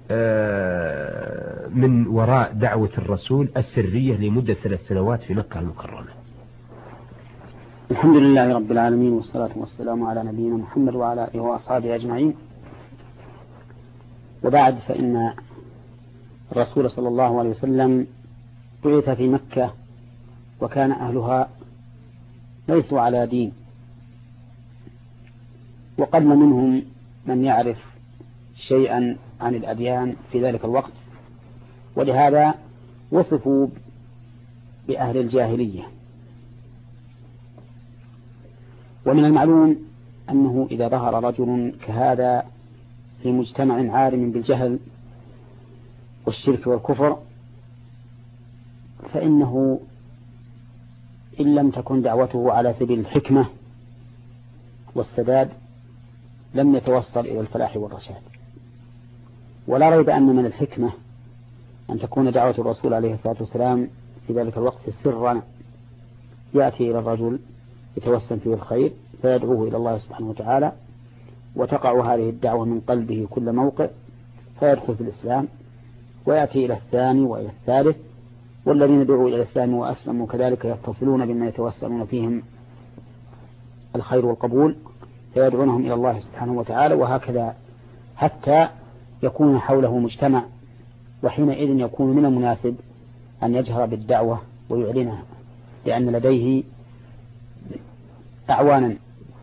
من وراء دعوة الرسول السرية لمدة 3 سنوات في مكة المكرمة؟ الحمد لله رب العالمين، والصلاة والسلام على نبينا محمد وعلى آله وأصحابه أجمعين. وبعد، فإن الرسول صلى الله عليه وسلم بعث في مكة وكان أهلها ليسوا على دين، وقل منهم من يعرف شيئا عن الأديان في ذلك الوقت، ولهذا وصفوا بأهل الجاهلية. ومن المعلوم أنه إذا ظهر رجل كهذا في مجتمع عارم بالجهل والشرك والكفر، فإنه إن لم تكن دعوته على سبيل الحكمة والسداد لم يتوصل إلى الفلاح والرشاد. ولا ريب أن من الحكمة أن تكون دعوة الرسول عليه الصلاة والسلام في ذلك الوقت سرا، يأتي إلى الرجل يتوسم فيه الخير فيدعوه إلى الله سبحانه وتعالى، وتقع هذه الدعوة من قلبه كل موقع فيدخل في الإسلام، ويأتي إلى الثاني وإلى الثالث، والذين دعوا إلى الإسلام وأسلموا كذلك يتصلون بما يتوسمون فيهم الخير والقبول فيدعونهم إلى الله سبحانه وتعالى، وهكذا حتى يكون حوله مجتمع، وحينئذ يكون من المناسب أن يجهر بالدعوة ويعلنها، لأن لديه أعوانا.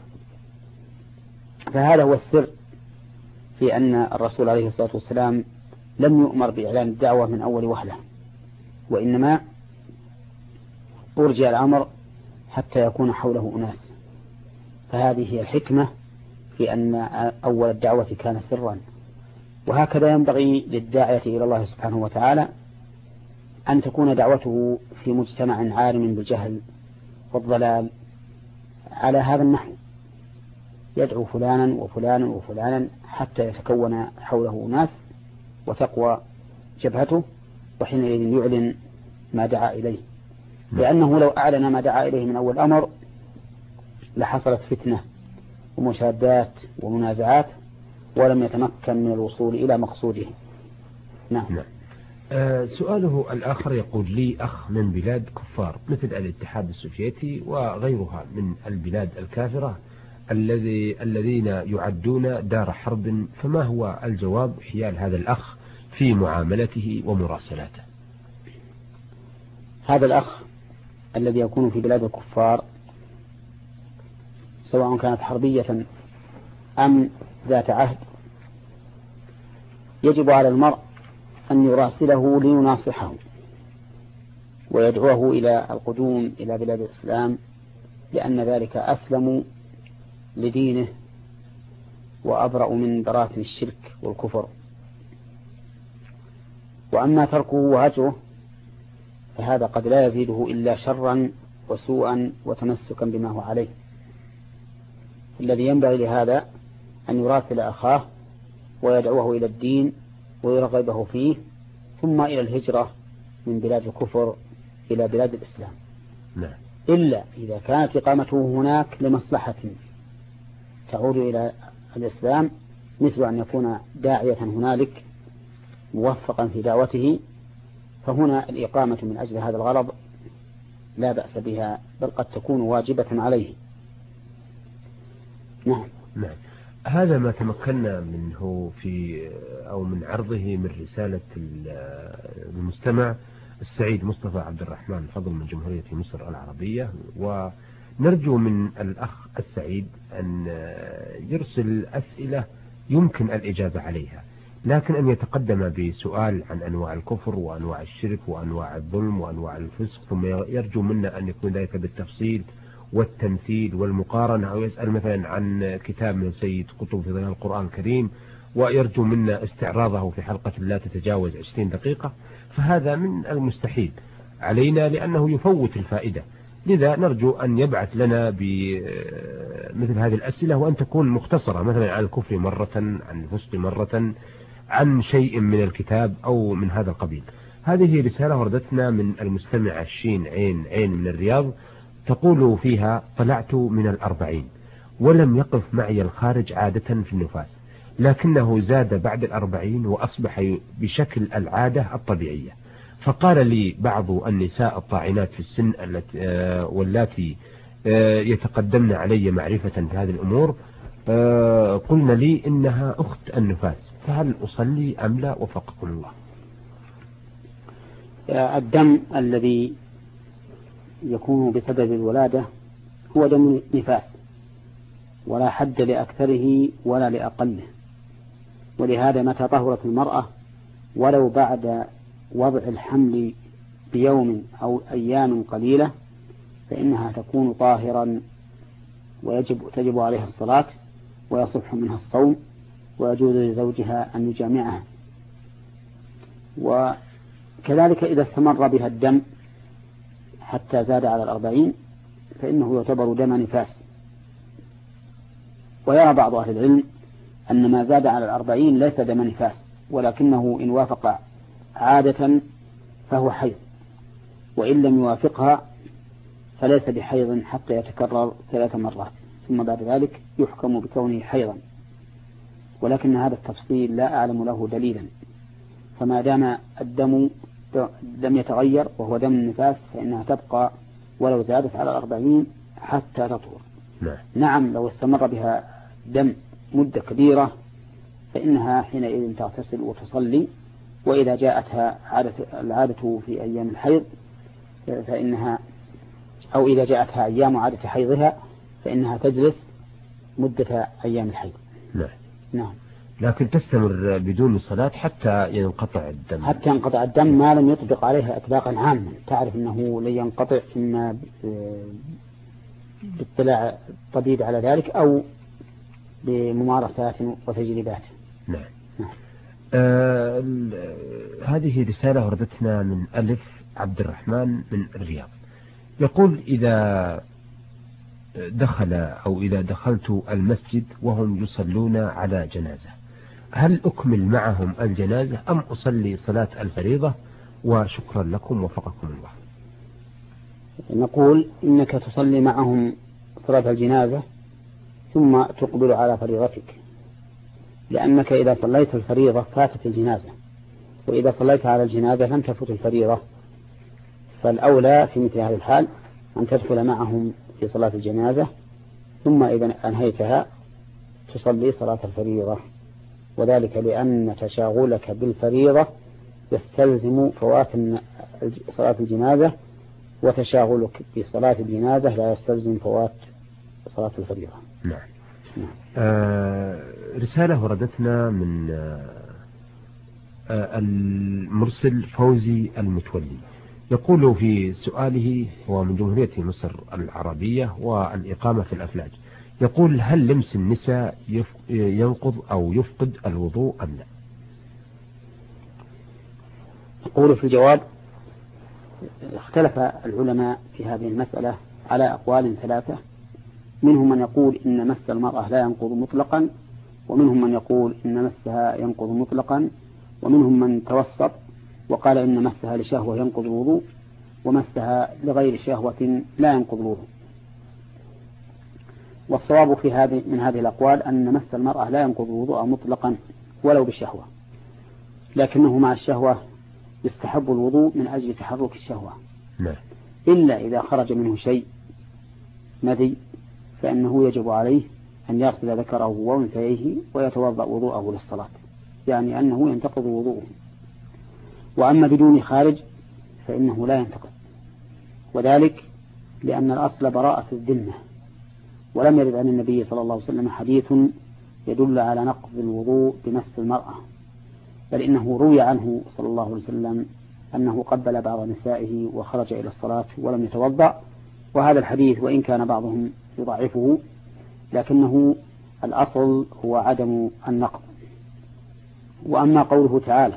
فهذا هو السر في أن الرسول عليه الصلاة والسلام لم يؤمر بإعلان الدعوة من أول وهلة، وإنما أرجع الأمر حتى يكون حوله أناس. فهذه هي الحكمة في أن أول الدعوة كان سرا. وهكذا ينبغي للداعية إلى الله سبحانه وتعالى أن تكون دعوته في مجتمع عارم بالجهل والضلال على هذا النحو، يدعو فلانا وفلانا وفلانا حتى يتكون حوله ناس وتقوى جبهته، وحينئذ يعلن ما دعا إليه، لأنه لو أعلن ما دعا إليه من أول أمر لحصلت فتنة ومشادات ومنازعات ولم يتمكن من الوصول إلى مقصوده. نعم. سؤاله الآخر يقول: لي أخ من بلاد كفار مثل الاتحاد السوفيتي وغيرها من البلاد الكافرة الذين يعدون دار حرب، فما هو الجواب حيال هذا الأخ في معاملته ومراسلاته؟ هذا الأخ الذي يكون في بلاد الكفار سواء كانت حربية أم ذات عهد، يجب على المرء أن يراسله ليناصحه ويدعوه إلى القدوم إلى بلاد الإسلام، لأن ذلك أسلم لدينه وأبرأ من براثن الشرك والكفر. وأما تركه وهجره فهذا قد لا يزيده إلا شرا وسوءا وتمسكا بما هو عليه. الذي ينبغي لهذا أن يراسل أخاه ويدعوه إلى الدين ويرغبه فيه، ثم إلى الهجرة من بلاد الكفر إلى بلاد الإسلام. نعم. إلا إذا كانت إقامته هناك لمصلحة تعود إلى الإسلام، مثل أن يكون داعية هنالك موفقا في دعوته، فهنا الإقامة من أجل هذا الغرض لا بأس بها، بل قد تكون واجبة عليه. نعم. نعم. هذا ما تمكنا منه أو من عرضه من رسالة المستمع السعيد مصطفى عبد الرحمن فضل من جمهورية مصر العربية، ونرجو من الأخ السعيد أن يرسل أسئلة يمكن الإجابة عليها، لكن أن يتقدم بسؤال عن أنواع الكفر وأنواع الشرك وأنواع الظلم وأنواع الفسق، ثم يرجو منا أن يكون ذلك بالتفصيل والتمثيل والمقارنة، أو يسأل مثلا عن كتاب من سيد قطب في ظلال القرآن الكريم ويرجو منا استعراضه في حلقة لا تتجاوز 20 دقيقة، فهذا من المستحيل علينا لأنه يفوت الفائدة. لذا نرجو أن يبعث لنا بمثل هذه الأسئلة، وأن تكون مختصرة، مثلا عن الكفر مرة، عن الفسق مرة، عن شيء من الكتاب أو من هذا القبيل. هذه رسالة وردتنا من المستمع الشين عين من الرياض، تقول فيها: طلعت من 40 ولم يقف معي الخارج عادة في النفاس، لكنه زاد بعد 40 وأصبح بشكل العادة الطبيعية. فقال لي بعض النساء الطاعنات في السن واللاتي يتقدمن علي معرفة في هذه الأمور، قلنا لي إنها أخت النفاس، فهل أصلي أم لا وفقكم الله؟ الدم الذي يكون بسبب الولادة هو دم نفاس، ولا حد لأكثره ولا لأقله، ولهذا متى طهرت المرأة ولو بعد وضع الحمل بيوم أو أيام قليلة فإنها تكون طاهرا، تجب عليها الصلاة ويصح منها الصوم، ويجوز لزوجها أن يجامعها. وكذلك إذا استمر بها الدم حتى زاد على 40 فإنه يعتبر دم نفاس. ويرى بعض أهل العلم أن ما زاد على 40 ليس دم نفاس، ولكنه إن وافق عادة فهو حيض، وإن لم يوافقها فليس بحيض حتى يتكرر 3 مرات، ثم بعد ذلك يحكم بكونه حيضا. ولكن هذا التفصيل لا أعلم له دليلا، فما دام الدم لم يتغير وهو دم النفاس فإنها تبقى ولو زادت على 40 حتى تطهر. نعم لو استمر بها دم مدة كبيرة فإنها حينئذ تغتسل وتصلي، وإذا جاءتها العادة في أيام الحيض فإنها، أو إذا جاءتها أيام عادة حيضها فإنها تجلس مدة أيام الحيض. نعم. لكن تستمر بدون صلاة حتى ينقطع الدم. حتى ينقطع الدم ما لم يطبق عليها إطلاقا عاما. تعرف أنه لن ينقطع إما باطلاع الطبيب على ذلك أو بممارسات وتجربات. نعم. هذه رسالة وردتنا من ألف عبد الرحمن من الرياض، يقول: إذا دخلت المسجد وهم يصلون على جنازة، هل أكمل معهم الجنازة أم أصلي صلاة الفريضة؟ وشكرا لكم وفقكم الله. نقول إنك تصلي معهم صلاة الجنازة ثم تقبل على فريضتك، لأنك إذا صليت الفريضة فاتت الجنازة، وإذا صليت على الجنازة لم تفت الفريضة، فالأولى في مثل هذا الحال أن تدخل معهم في صلاة الجنازة، ثم إذا أنهيتها تصلي صلاة الفريضة، وذلك لأن تشاغلك بالفريضة يستلزم فوات صلاة الجنازة، وتشاغلك بصلاة الجنازة لا يستلزم فوات صلاة الفريضة. نعم. رسالة وردتنا من المرسل فوزي المتولي، يقول في سؤاله، هو من جمهورية مصر العربية والإقامة في الأفلاج، يقول: هل لمس النساء ينقض أو يفقد الوضوء أم لا؟ يقول في الجواب: اختلف العلماء في هذه المسألة على أقوال 3، منهم من يقول إن مس المرأة لا ينقض مطلقا، ومنهم من يقول إن مسها ينقض مطلقا، ومنهم من توسط وقال إن مسها لشهوة ينقض الوضوء، ومسها لغير شهوة لا ينقض الوضوء. والصواب من هذه الأقوال أن مس المرأة لا ينقض الوضوء مطلقا ولو بالشهوة، لكنه مع الشهوة يستحب الوضوء من أجل تحرك الشهوة، إلا إذا خرج منه شيء مذي فإنه يجب عليه أن يغسل ذكره وأنثيه ويتوضأ وضوءه للصلاة، يعني أنه ينتقض وضوءه. وأما بدون خارج فإنه لا ينتقض، وذلك لأن الأصل براءة الذمة، ولم يرد عن النبي صلى الله عليه وسلم حديث يدل على نقض الوضوء بمس المرأة، بل إنه روي عنه صلى الله عليه وسلم أنه قبل بعض نسائه وخرج إلى الصلاة ولم يتوضأ. وهذا الحديث وإن كان بعضهم يضعفه لكنه الأصل هو عدم النقض. وأما قوله تعالى: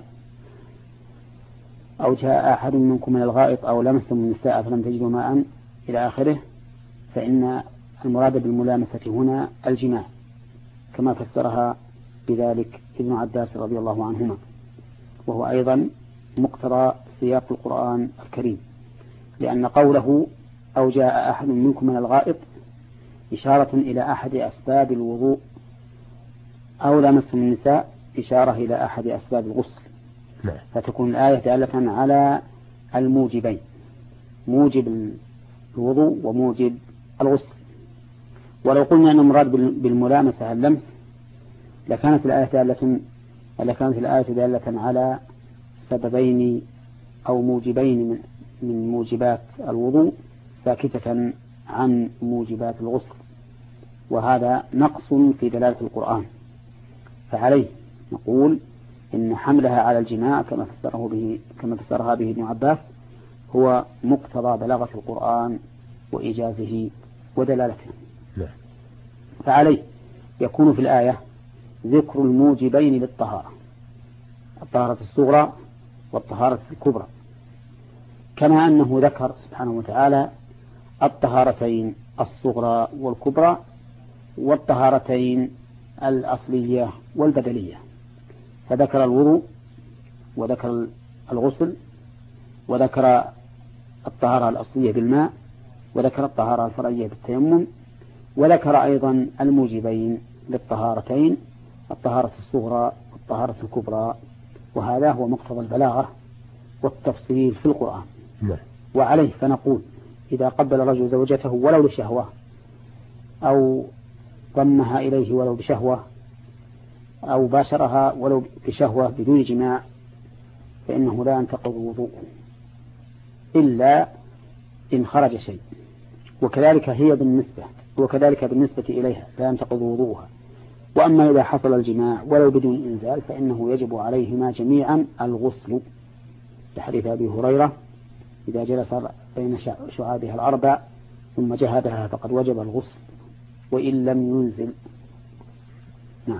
أو جاء أحد منكم من الغائط أو لمستم النساء فلم تجدوا ماء إلى آخره، فإن المراد بالملامسة هنا الجماع، كما فسرها بذلك ابن عباس رضي الله عنهما، وهو أيضا مقتضى سياق القرآن الكريم، لأن قوله أو جاء أحد منكم من الغائط إشارة إلى أحد أسباب الوضوء أو لامستم النساء إشارة إلى أحد أسباب الغسل، فتكون الآية دالة على الموجبين، موجب الوضوء وموجب الغسل. ولو قلنا أن المراد بالملامسة اللمس لكانت الآية دالة على سببين أو موجبين من موجبات الوضوء ساكتة عن موجبات الغسل، وهذا نقص في دلالة القرآن. فعليه نقول إن حملها على الجماع كما فسرها به ابن عباس هو مقتضى بلاغة القرآن وإيجازه ودلالته. فعليه يكون في الآية ذكر الموجبين للطهارة، الطهارة الصغرى والطهارة الكبرى، كما أنه ذكر سبحانه وتعالى الطهارتين الصغرى والكبرى والطهارتين الأصلية والبدلية، فذكر الوضوء وذكر الغسل وذكر الطهارة الأصلية بالماء وذكر الطهارة الفرعية بالتيمم، وذكر أيضا الموجبين للطهارتين الطهارة الصغرى والطهارة الكبرى، وهذا هو مقتضى البلاغة والتفصيل في القرآن. وعليه فنقول إذا قبل الرجل زوجته ولو لشهوة أو ضمها إليه ولو بشهوة أو باشرها ولو بشهوة بدون جماع فإنه لا ينتقض وضوءه إلا إن خرج شيء، وكذلك بالنسبة إليها لا ينتقض وضوءها. وأما إذا حصل الجماع ولو بدون إنزال فإنه يجب عليهما جميعا الغسل، لحديث أبي هريرة إذا جلس بين شعابها الأربع ثم جهدها فقد وجب الغسل وإن لم ينزل. نعم.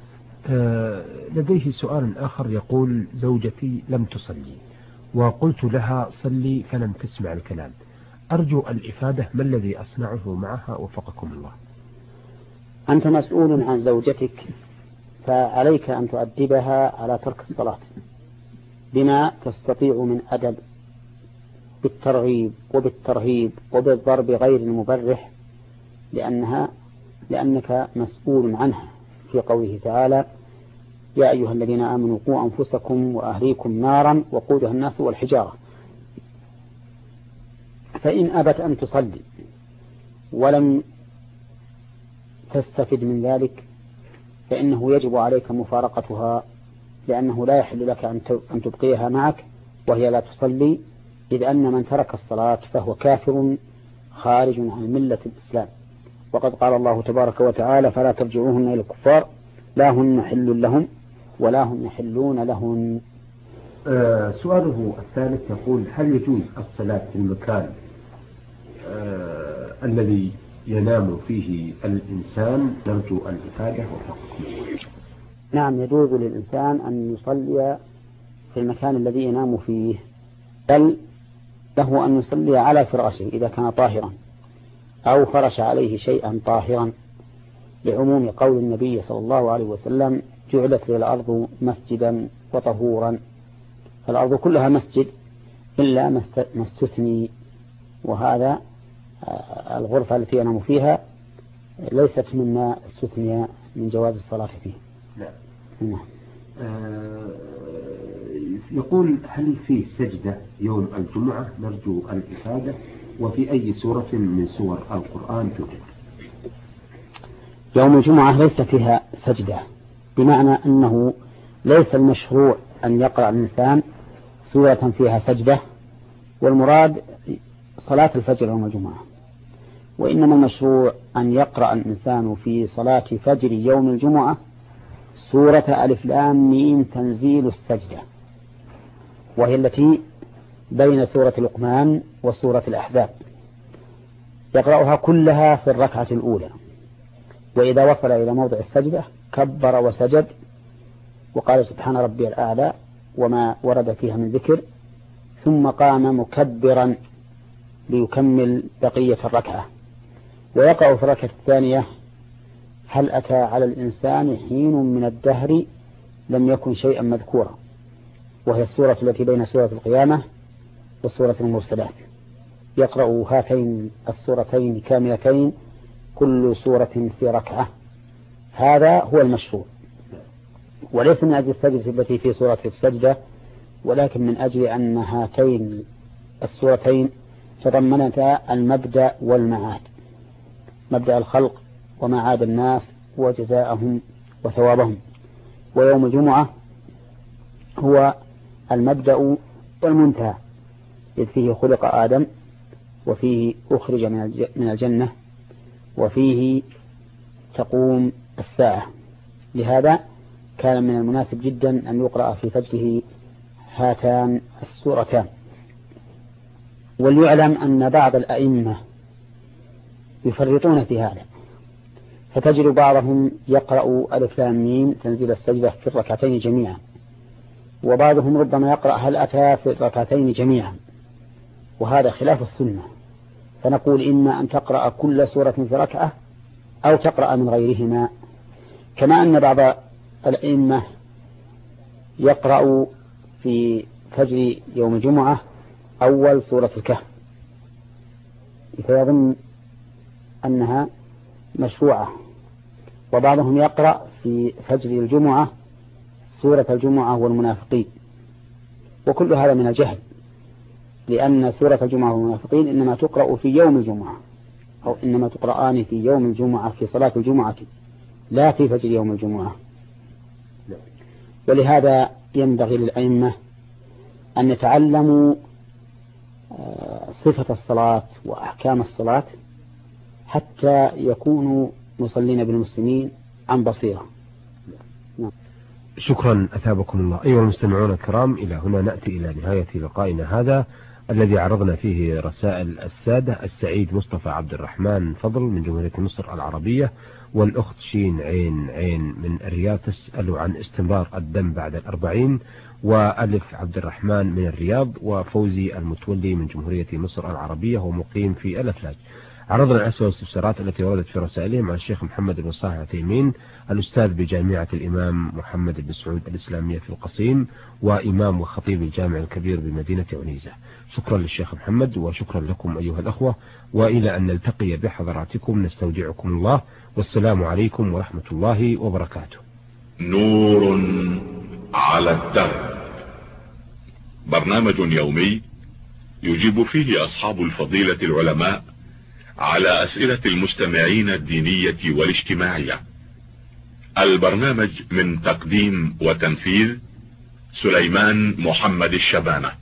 لديه سؤال آخر يقول: زوجتي لم تصلي وقلت لها صلي فلم تسمع الكلام، أرجو الإفادة ما الذي أصنعه معها وفقكم الله. أنت مسؤول عن زوجتك، فعليك أن تؤدبها على ترك الصلاة بما تستطيع من أدب، بالترغيب وبالترهيب وبالضرب غير المبرح، لأنك مسؤول عنها، في قوله تعالى: يا أيها الذين آمنوا قوا أنفسكم وأهليكم نارا وقودها الناس والحجارة. فإن أبت أن تصلي ولم تستفد من ذلك فإنه يجب عليك مفارقتها، لأنه لا يحل لك أن تبقيها معك وهي لا تصلي، إذ أن من ترك الصلاة فهو كافر خارج عن ملة الإسلام. وقد قال الله تبارك وتعالى: فلا ترجعوهن إلى الكفار لا هن حل لهم ولا هم يحلون لهن. سؤاله الثالث يقول: هل يجوز الصلاة في المكان الذي ينام فيه الإنسان؟ نرجو الإفادة وفقكم. نعم، يجوز للإنسان أن يصلي في المكان الذي ينام فيه، بل له أن يصلي على فراشه إذا كان طاهرا أو فرش عليه شيئا طاهرا، لعموم قول النبي صلى الله عليه وسلم: جعلت للأرض مسجدا وطهورا. فالأرض كلها مسجد إلا ما استثني، وهذا الغرفة التي ينام فيها ليست مما استثني من جواز الصلاة فيه. نعم. يقول: هل فيه سجدة يوم الجمعة؟ نرجو الإفادة، وفي أي سورة من سور القرآن توجد؟ يوم الجمعة ليس فيها سجدة، بمعنى أنه ليس المشروع أن يقرأ الإنسان سورة فيها سجدة، والمراد صلاة الفجر يوم الجمعة، وإنما المشروع أن يقرأ الإنسان في صلاة فجر يوم الجمعة سورة ألف لام ميم تنزيل السجدة، وهي التي بين سورة لقمان وسورة الأحزاب، يقرأها كلها في الركعة الأولى، وإذا وصل إلى موضع السجدة كبر وسجد وقال: سبحان ربي الأعلى وما ورد فيها من ذكر، ثم قام مكبرا ليكمل بقية الركعة، ويقع في الركعة الثانية: هل أتى على الإنسان حين من الدهر لم يكن شيئا مذكورا، وهي السورة التي بين سورة القيامة وسورة المرسلات، يقرأ هاتين السورتين كاملتين كل سورة في ركعة. هذا هو المشروع، وليس من أجل السجدة التي في سورة السجدة، ولكن من أجل أن هاتين السورتين تضمنتا المبدأ والمعاد، مبدأ الخلق ومعاد الناس وجزاءهم وثوابهم. ويوم الجمعة هو المبدأ والمنتهى، إذ فيه خلق آدم، وفيه أخرج من الجنة، وفيه تقوم الساعة. لهذا كان من المناسب جدا أن يقرأ في فجره هاتان السورتان. وليعلم أن بعض الأئمة يفرطون في هذا، فتجد بعضهم يقرأ ألف لام ميم تنزيل السجدة في الركعتين جميعا، وبعضهم ربما يقرأ هل أتى في الركعتين جميعا، وهذا خلاف السنة. فنقول إما أن تقرأ كل سورة في ركعة أو تقرأ من غيرهما. كما أن بعض الأئمة يقرأ في فجر يوم الجمعة أول سورة الكهف، فيظن أنها مشروعة، وبعضهم يقرأ في فجر الجمعة سورة الجمعة والمنافقين، وكل هذا من الجهل، لأن سورة الجمعة والمنافقين إنما تقرأ في يوم الجمعة، أو إنما تقرآن في يوم الجمعة في صلاة الجمعة، لا في فجر يوم الجمعة. ولهذا ينبغي للأئمة أن يتعلموا صفة الصلاة وأحكام الصلاة حتى يكونوا مصلين بالمسلمين عن بصيرة. شكرا أثابكم الله. أيها المستمعون الكرام، إلى هنا نأتي إلى نهاية لقائنا هذا الذي عرضنا فيه رسائل السادة السعيد مصطفى عبد الرحمن فضل من جمهورية مصر العربية، والأخت شين عين من الرياض تسأل عن استمرار الدم بعد 40، وألف عبد الرحمن من الرياض، وفوزي المتولي من جمهورية مصر العربية ومقيم في الأفلاج. عرضنا الأسئلة والاستفسارات التي وردت في رسائلهم عن الشيخ محمد بن صالح العثيمين، الأستاذ بجامعة الإمام محمد بن سعود الإسلامية في القصيم، وإمام وخطيب الجامع الكبير بمدينة عنيزة. شكرا للشيخ محمد، وشكرا لكم أيها الأخوة، وإلى أن نلتقي بحضراتكم نستودعكم الله، والسلام عليكم ورحمة الله وبركاته. نور على الدرب، برنامج يومي يجيب فيه أصحاب الفضيلة العلماء على أسئلة المستمعين الدينية والاجتماعية. البرنامج من تقديم وتنفيذ سليمان محمد الشبانة.